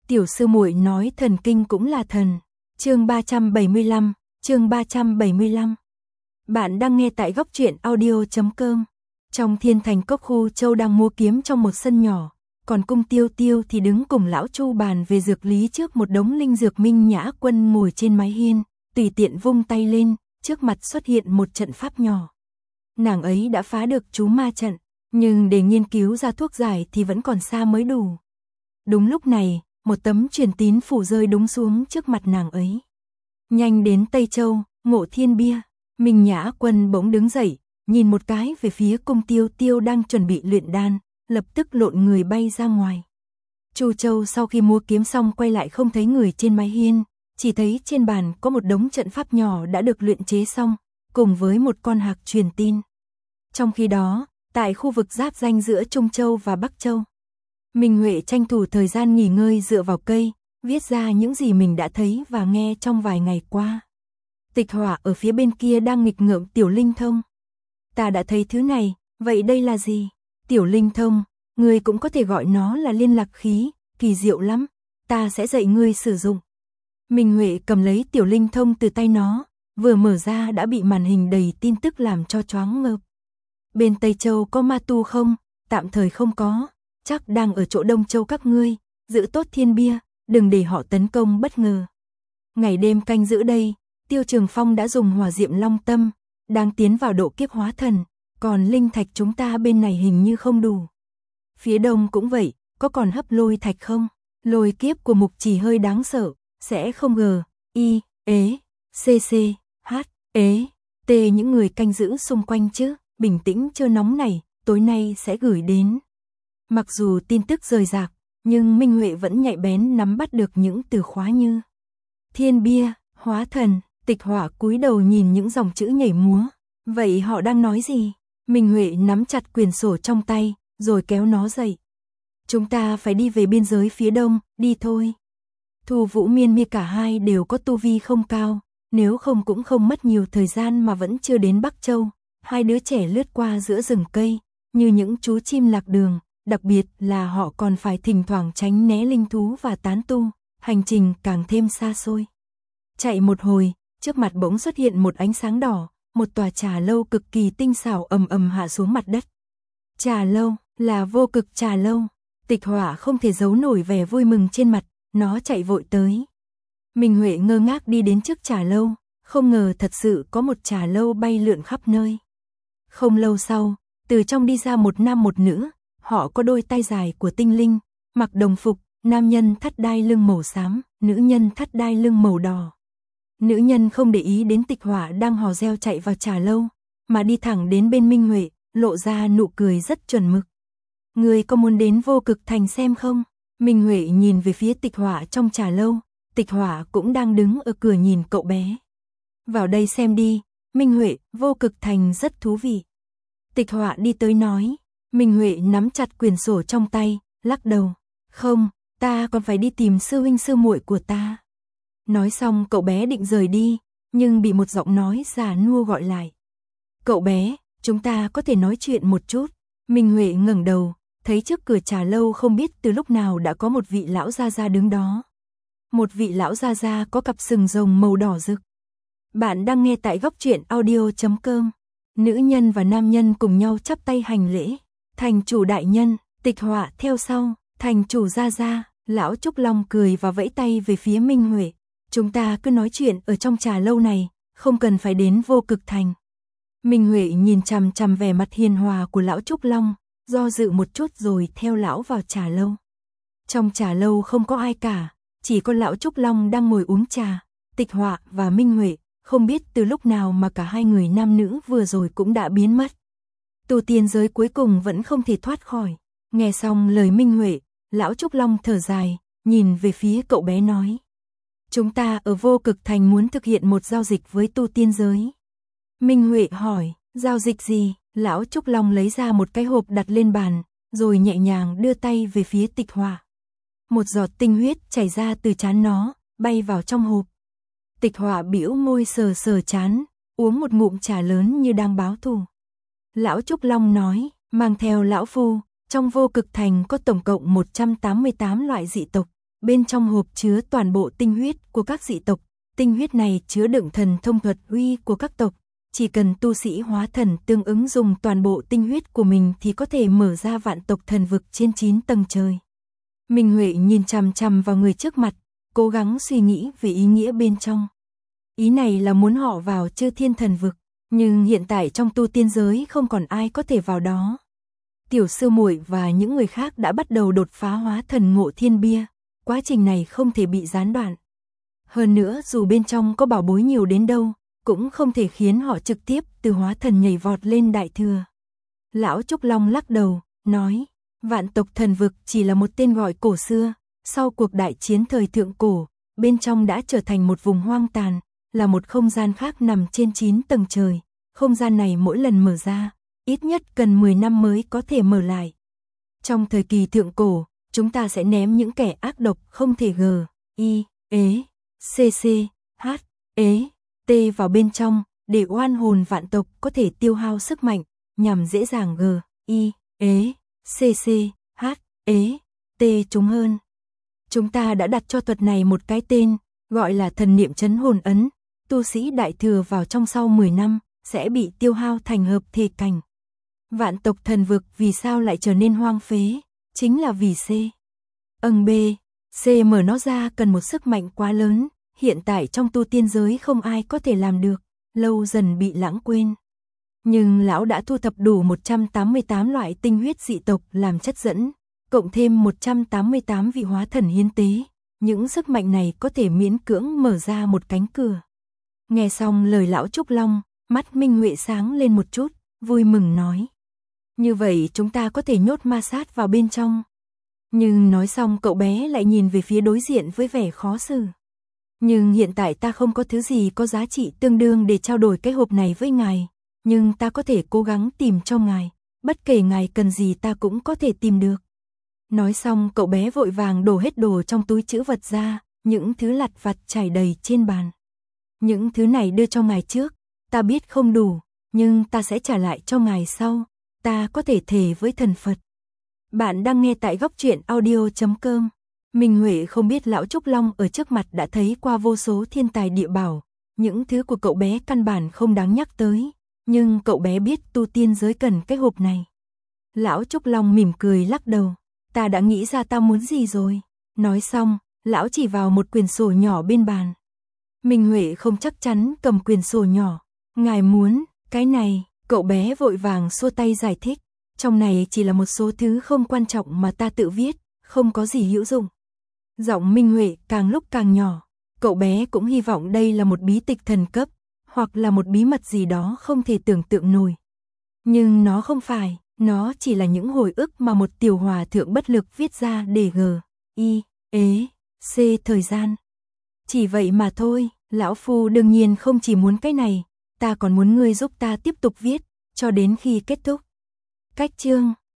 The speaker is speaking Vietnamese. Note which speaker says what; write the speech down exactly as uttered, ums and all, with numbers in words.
Speaker 1: Tiểu sư muội nói thần kinh cũng là thần. Chương ba trăm bảy mươi lăm, chương ba trăm bảy mươi lăm. Bạn đang nghe tại góc truyện audio chấm com. Trong Thiên Thành Cốc, Khu Châu đang mua kiếm trong một sân nhỏ, còn Cung Tiêu Tiêu thì đứng cùng lão Chu bàn về dược lý trước một đống linh dược. Minh Nhã Quân ngồi trên mái hiên, tùy tiện vung tay lên, trước mặt xuất hiện một trận pháp nhỏ. Nàng ấy đã phá được chú ma trận, nhưng để nghiên cứu ra thuốc giải thì vẫn còn xa mới đủ. Đúng lúc này, một tấm truyền tín phủ rơi đúng xuống trước mặt nàng ấy. Nhanh đến Tây Châu, Ngộ Thiên Bia. Minh Nhã Quân bỗng đứng dậy, nhìn một cái về phía Cung Tiêu Tiêu đang chuẩn bị luyện đan, lập tức lộn người bay ra ngoài. Chu Châu sau khi mua kiếm xong quay lại không thấy người trên mái hiên, chỉ thấy trên bàn có một đống trận pháp nhỏ đã được luyện chế xong, cùng với một con hạc truyền tin. Trong khi đó, tại khu vực giáp ranh giữa Trung Châu và Bắc Châu, Minh Huệ tranh thủ thời gian nghỉ ngơi dựa vào cây, viết ra những gì mình đã thấy và nghe trong vài ngày qua. Tịch Hỏa ở phía bên kia đang nghịch ngợm Tiểu Linh Thông. Ta đã thấy thứ này, vậy đây là gì? Tiểu Linh Thông, ngươi cũng có thể gọi nó là liên lạc khí, kỳ diệu lắm, ta sẽ dạy ngươi sử dụng. Minh Huệ cầm lấy Tiểu Linh Thông từ tay nó, vừa mở ra đã bị màn hình đầy tin tức làm cho choáng ngợp. Bên Tây Châu có ma tu không? Tạm thời không có, chắc đang ở chỗ Đông Châu các ngươi, giữ tốt thiên bia, đừng để họ tấn công bất ngờ. Ngày đêm canh giữ đây, Tiêu Trường Phong đã dùng hỏa diệm long tâm, đang tiến vào độ kiếp hóa thần, còn linh thạch chúng ta bên này hình như không đủ. Phía đông cũng vậy, có còn hấp lôi thạch không? Lôi kiếp của Mục Chỉ hơi đáng sợ, sẽ không g, i, ế, cc, h, ế, t những người canh giữ xung quanh chứ, bình tĩnh chớ nóng này, tối nay sẽ gửi đến. Mặc dù tin tức rời rạc, nhưng Minh Huệ vẫn nhạy bén nắm bắt được những từ khóa như thiên bia, hóa thần. Tịch Hỏa cúi đầu nhìn những dòng chữ nhảy múa. Vậy họ đang nói gì? Minh Huệ nắm chặt quyển sổ trong tay, rồi kéo nó dậy. Chúng ta phải đi về biên giới phía đông, đi thôi. Thu Vũ Miên Mi cả hai đều có tu vi không cao, nếu không cũng không mất nhiều thời gian mà vẫn chưa đến Bắc Châu. Hai đứa trẻ lướt qua giữa rừng cây, như những chú chim lạc đường, đặc biệt là họ còn phải thỉnh thoảng tránh né linh thú và tán tu, hành trình càng thêm xa xôi. Chạy một hồi, trước mặt bỗng xuất hiện một ánh sáng đỏ, một tòa trà lâu cực kỳ tinh xảo ầm ầm hạ xuống mặt đất. Trà lâu, là Vô Cực Trà Lâu. Tịch Hỏa không thể giấu nổi vẻ vui mừng trên mặt, nó chạy vội tới. Minh Huệ ngơ ngác đi đến trước trà lâu, không ngờ thật sự có một trà lâu bay lượn khắp nơi. Không lâu sau, từ trong đi ra một nam một nữ, họ có đôi tay dài của tinh linh, mặc đồng phục, nam nhân thắt đai lưng màu xám, nữ nhân thắt đai lưng màu đỏ. Nữ nhân không để ý đến Tịch Hỏa đang hò reo chạy vào trà lâu, mà đi thẳng đến bên Minh Huệ, lộ ra nụ cười rất chuẩn mực. Người có muốn đến Vô Cực Thành xem không? Minh Huệ nhìn về phía Tịch Hỏa trong trà lâu, Tịch Hỏa cũng đang đứng ở cửa nhìn cậu bé. Vào đây xem đi, Minh Huệ, Vô Cực Thành rất thú vị. Tịch Hỏa đi tới nói. Minh Huệ nắm chặt quyển sổ trong tay, lắc đầu. Không, ta còn phải đi tìm sư huynh sư muội của ta. Nói xong cậu bé định rời đi, nhưng bị một giọng nói già nua gọi lại. Cậu bé, chúng ta có thể nói chuyện một chút. Minh Huệ ngẩng đầu, thấy trước cửa trà lâu không biết từ lúc nào đã có một vị lão gia gia đứng đó. Một vị lão gia gia có cặp sừng rồng màu đỏ rực. Bạn đang nghe tại góc truyện audio chấm com. Nữ nhân và nam nhân cùng nhau chắp tay hành lễ. Thành chủ đại nhân, Tịch Hỏa theo sau, thành chủ gia gia. Lão Trúc Long cười và vẫy tay về phía Minh Huệ. Chúng ta cứ nói chuyện ở trong trà lâu này, không cần phải đến Vô Cực Thành. Minh Huệ nhìn chằm chằm vẻ mặt hiền hòa của lão Trúc Long, do dự một chút rồi theo lão vào trà lâu. Trong trà lâu không có ai cả, chỉ có lão Trúc Long đang ngồi uống trà. Tịch Hỏa và Minh Huệ, không biết từ lúc nào mà cả hai người nam nữ vừa rồi cũng đã biến mất. Tu tiên giới cuối cùng vẫn không thể thoát khỏi. Nghe xong lời Minh Huệ, lão Trúc Long thở dài, nhìn về phía cậu bé nói. Chúng ta ở Vô Cực Thành muốn thực hiện một giao dịch với tu tiên giới. Minh Huệ hỏi, giao dịch gì? Lão Trúc Long lấy ra một cái hộp đặt lên bàn, rồi nhẹ nhàng đưa tay về phía Tịch Hỏa. Một giọt tinh huyết chảy ra từ trán nó, bay vào trong hộp. Tịch Hỏa bĩu môi sờ sờ trán, uống một ngụm trà lớn như đang báo thù. Lão Trúc Long nói, mang theo lão phu, trong Vô Cực Thành có tổng cộng một trăm tám mươi tám loại dị tộc, bên trong hộp chứa toàn bộ tinh huyết của các dị tộc, tinh huyết này chứa đựng thần thông thuật uy của các tộc, chỉ cần tu sĩ hóa thần tương ứng dùng toàn bộ tinh huyết của mình thì có thể mở ra vạn tộc thần vực trên chín tầng trời. Minh Huệ nhìn chằm chằm vào người trước mặt, cố gắng suy nghĩ về ý nghĩa bên trong. Ý này là muốn họ vào Chư Thiên Thần Vực, nhưng hiện tại trong tu tiên giới không còn ai có thể vào đó. Tiểu sư muội và những người khác đã bắt đầu đột phá hóa thần ngộ thiên bia, quá trình này không thể bị gián đoạn. Hơn nữa dù bên trong có bảo bối nhiều đến đâu, cũng không thể khiến họ trực tiếp từ hóa thần nhảy vọt lên đại thừa. Lão Trúc Long lắc đầu, nói, vạn tộc thần vực chỉ là một tên gọi cổ xưa, sau cuộc đại chiến thời thượng cổ, bên trong đã trở thành một vùng hoang tàn, là một không gian khác nằm trên chín tầng trời. Không gian này mỗi lần mở ra, ít nhất cần mười năm mới có thể mở lại. Trong thời kỳ thượng cổ, chúng ta sẽ ném những kẻ ác độc không thể g, i, ế, cc, h, ế, t vào bên trong, để oan hồn vạn tộc có thể tiêu hao sức mạnh, nhằm dễ dàng g, i, ế, cc, h, ế, t chúng hơn. Chúng ta đã đặt cho thuật này một cái tên, gọi là thần niệm chấn hồn ấn. Tu sĩ đại thừa vào trong sau mười năm, sẽ bị tiêu hao thành hợp thể cảnh. Vạn tộc thần vực vì sao lại trở nên hoang phế? Chính là vì C. Âng B. C mở nó ra cần một sức mạnh quá lớn, hiện tại trong tu tiên giới không ai có thể làm được, lâu dần bị lãng quên. Nhưng lão đã thu thập đủ một trăm tám mươi tám loại tinh huyết dị tộc làm chất dẫn, cộng thêm một trăm tám mươi tám vị hóa thần hiến tế, những sức mạnh này có thể miễn cưỡng mở ra một cánh cửa. Nghe xong lời lão Trúc Long, mắt Minh Huệ sáng lên một chút, vui mừng nói. Như vậy chúng ta có thể nhốt ma sát vào bên trong. Nhưng nói xong cậu bé lại nhìn về phía đối diện với vẻ khó xử. Nhưng hiện tại ta không có thứ gì có giá trị tương đương để trao đổi cái hộp này với ngài. Nhưng ta có thể cố gắng tìm cho ngài. Bất kể ngài cần gì ta cũng có thể tìm được. Nói xong cậu bé vội vàng đổ hết đồ trong túi trữ vật ra, những thứ lặt vặt trải đầy trên bàn. Những thứ này đưa cho ngài trước, ta biết không đủ, nhưng ta sẽ trả lại cho ngài sau, ta có thể thề với thần Phật. Bạn đang nghe tại góc truyện audio chấm com. Minh Huệ không biết lão Trúc Long ở trước mặt đã thấy qua vô số thiên tài địa bảo, những thứ của cậu bé căn bản không đáng nhắc tới, nhưng cậu bé biết tu tiên giới cần cái hộp này. Lão Trúc Long mỉm cười lắc đầu, ta đã nghĩ ra ta muốn gì rồi. Nói xong, lão chỉ vào một quyển sổ nhỏ bên bàn. Minh Huệ không chắc chắn cầm quyển sổ nhỏ. Ngài muốn, cái này, cậu bé vội vàng xua tay giải thích. Trong này chỉ là một số thứ không quan trọng mà ta tự viết, không có gì hữu dụng. Giọng Minh Huệ càng lúc càng nhỏ. Cậu bé cũng hy vọng đây là một bí tịch thần cấp, hoặc là một bí mật gì đó không thể tưởng tượng nổi. Nhưng nó không phải, nó chỉ là những hồi ức mà một tiểu hòa thượng bất lực viết ra để g, i, ế, c thời gian. Chỉ vậy mà thôi, lão phu đương nhiên không chỉ muốn cái này, ta còn muốn ngươi giúp ta tiếp tục viết, cho đến khi kết thúc. Cách chương